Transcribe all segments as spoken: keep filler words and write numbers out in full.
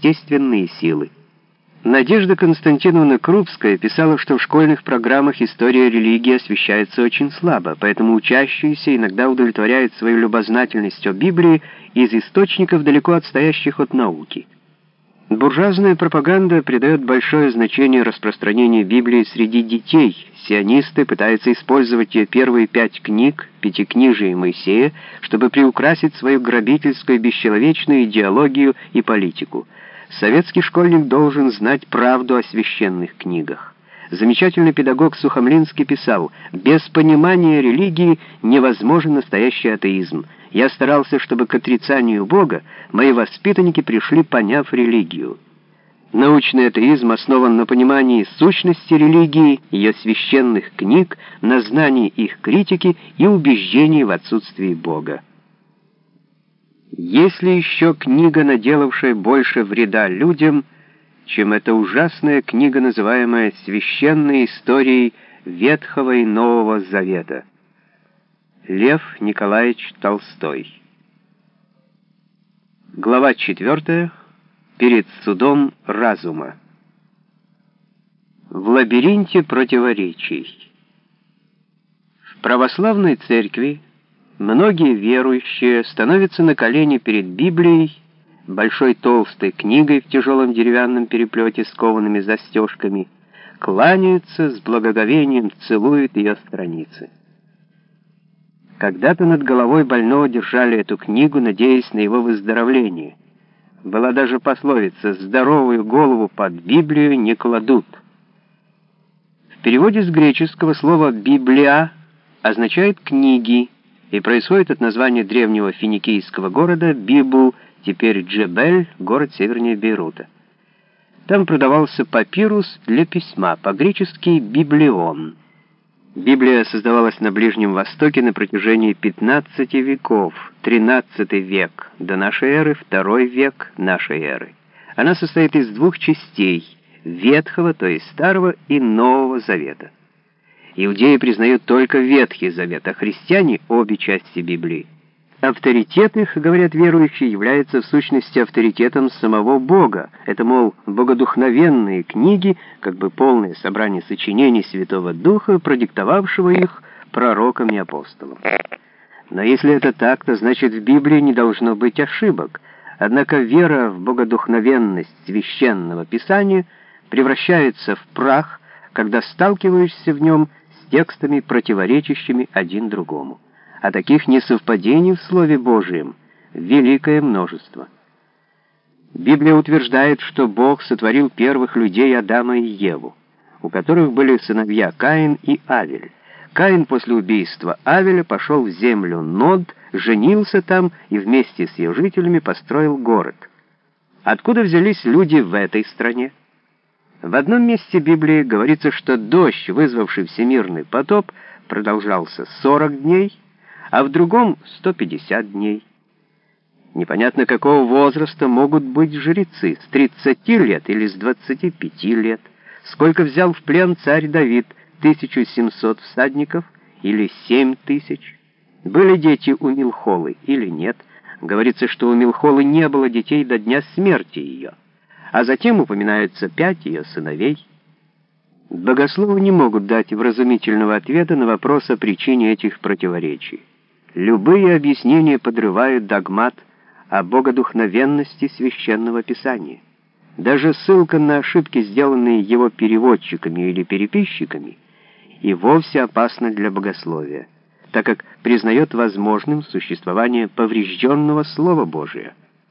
естественные силы. Надежда Константиновна Крупская писала, что в школьных программах история религии освещается очень слабо, поэтому учащиеся иногда удовлетворяют свою любознательность о Библии из источников, далеко отстоящих от науки. Буржуазная пропаганда придает большое значение распространению Библии среди детей. Сионисты пытаются использовать ее первые пять книг, Пятикнижие Моисея, чтобы приукрасить свою грабительскую, бесчеловечную идеологию и политику. Советский школьник должен знать правду о священных книгах. Замечательный педагог Сухомлинский писал: «Без понимания религии невозможен настоящий атеизм. Я старался, чтобы к отрицанию Бога мои воспитанники пришли, поняв религию». Научный атеизм основан на понимании сущности религии, ее священных книг, на знании их критики и убеждении в отсутствии Бога. Есть ли еще книга, наделавшая больше вреда людям, чем эта ужасная книга, называемая «Священной историей Ветхого и Нового Завета»? Лев Николаевич Толстой. Глава четвертая. Перед судом разума. В лабиринте противоречий. В православной церкви многие верующие становятся на колени перед Библией, большой толстой книгой в тяжелом деревянном переплете с коваными застежками, кланяются, с благоговением целуют ее страницы. Когда-то над головой больного держали эту книгу, надеясь на его выздоровление. Была даже пословица: «Здоровую голову под Библию не кладут». В переводе с греческого слово «библия» означает «книги» и происходит от названия древнего финикийского города Библ, теперь Джебель, город севернее Бейрута. Там продавался папирус для письма, по-гречески «библион». Библия создавалась на Ближнем Востоке на протяжении пятнадцати веков, тринадцатый век до нашей эры, второй век нашей эры. Она состоит из двух частей: Ветхого, то есть Старого, и Нового Завета. Иудеи признают только Ветхий Завет, а христиане — обе части Библии. Авторитет их, говорят верующие, является в сущности авторитетом самого Бога. Это, мол, богодухновенные книги, как бы полное собрание сочинений Святого Духа, продиктовавшего их пророкам и апостолам. Но если это так, то значит в Библии не должно быть ошибок. Однако вера в богодухновенность священного Писания превращается в прах, когда сталкиваешься в нем с текстами, противоречащими один другому. А таких несовпадений в Слове Божьем великое множество. Библия утверждает, что Бог сотворил первых людей Адама и Еву, у которых были сыновья Каин и Авель. Каин после убийства Авеля пошел в землю Нод, женился там и вместе с ее жителями построил город. Откуда взялись люди в этой стране? В одном месте Библии говорится, что дождь, вызвавший всемирный потоп, продолжался сорок дней, а в другом — сто пятьдесят дней. Непонятно, какого возраста могут быть жрецы, с тридцати лет или с двадцати пяти лет. Сколько взял в плен царь Давид, тысячу семьсот всадников или семь тысяч? Были дети у Милхолы или нет? Говорится, что у Милхолы не было детей до дня смерти ее, а затем упоминаются пять ее сыновей. Богословы не могут дать вразумительного ответа на вопрос о причине этих противоречий. Любые объяснения подрывают догмат о богодухновенности Священного Писания. Даже ссылка на ошибки, сделанные его переводчиками или переписчиками, и вовсе опасна для богословия, так как признает возможным существование поврежденного Слова Божия.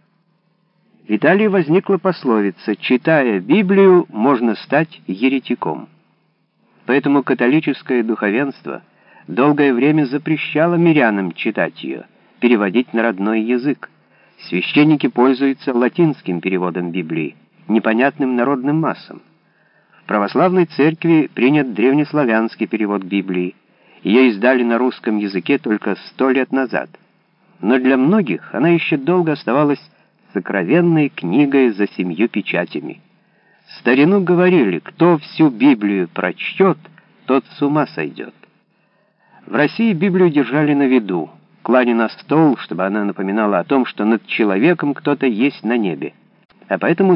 В Италии возникла пословица: «Читая Библию, можно стать еретиком». Поэтому католическое духовенство долгое время запрещало мирянам читать ее, переводить на родной язык. Священники пользуются латинским переводом Библии, непонятным народным массам. В православной церкви принят древнеславянский перевод Библии. Ее издали на русском языке только сто лет назад. Но для многих она еще долго оставалась сокровенной книгой за семью печатями. В старину говорили: кто всю Библию прочтет, тот с ума сойдет. В России Библию держали на виду, клали на стол, чтобы она напоминала о том, что над человеком кто-то есть на небе. А поэтому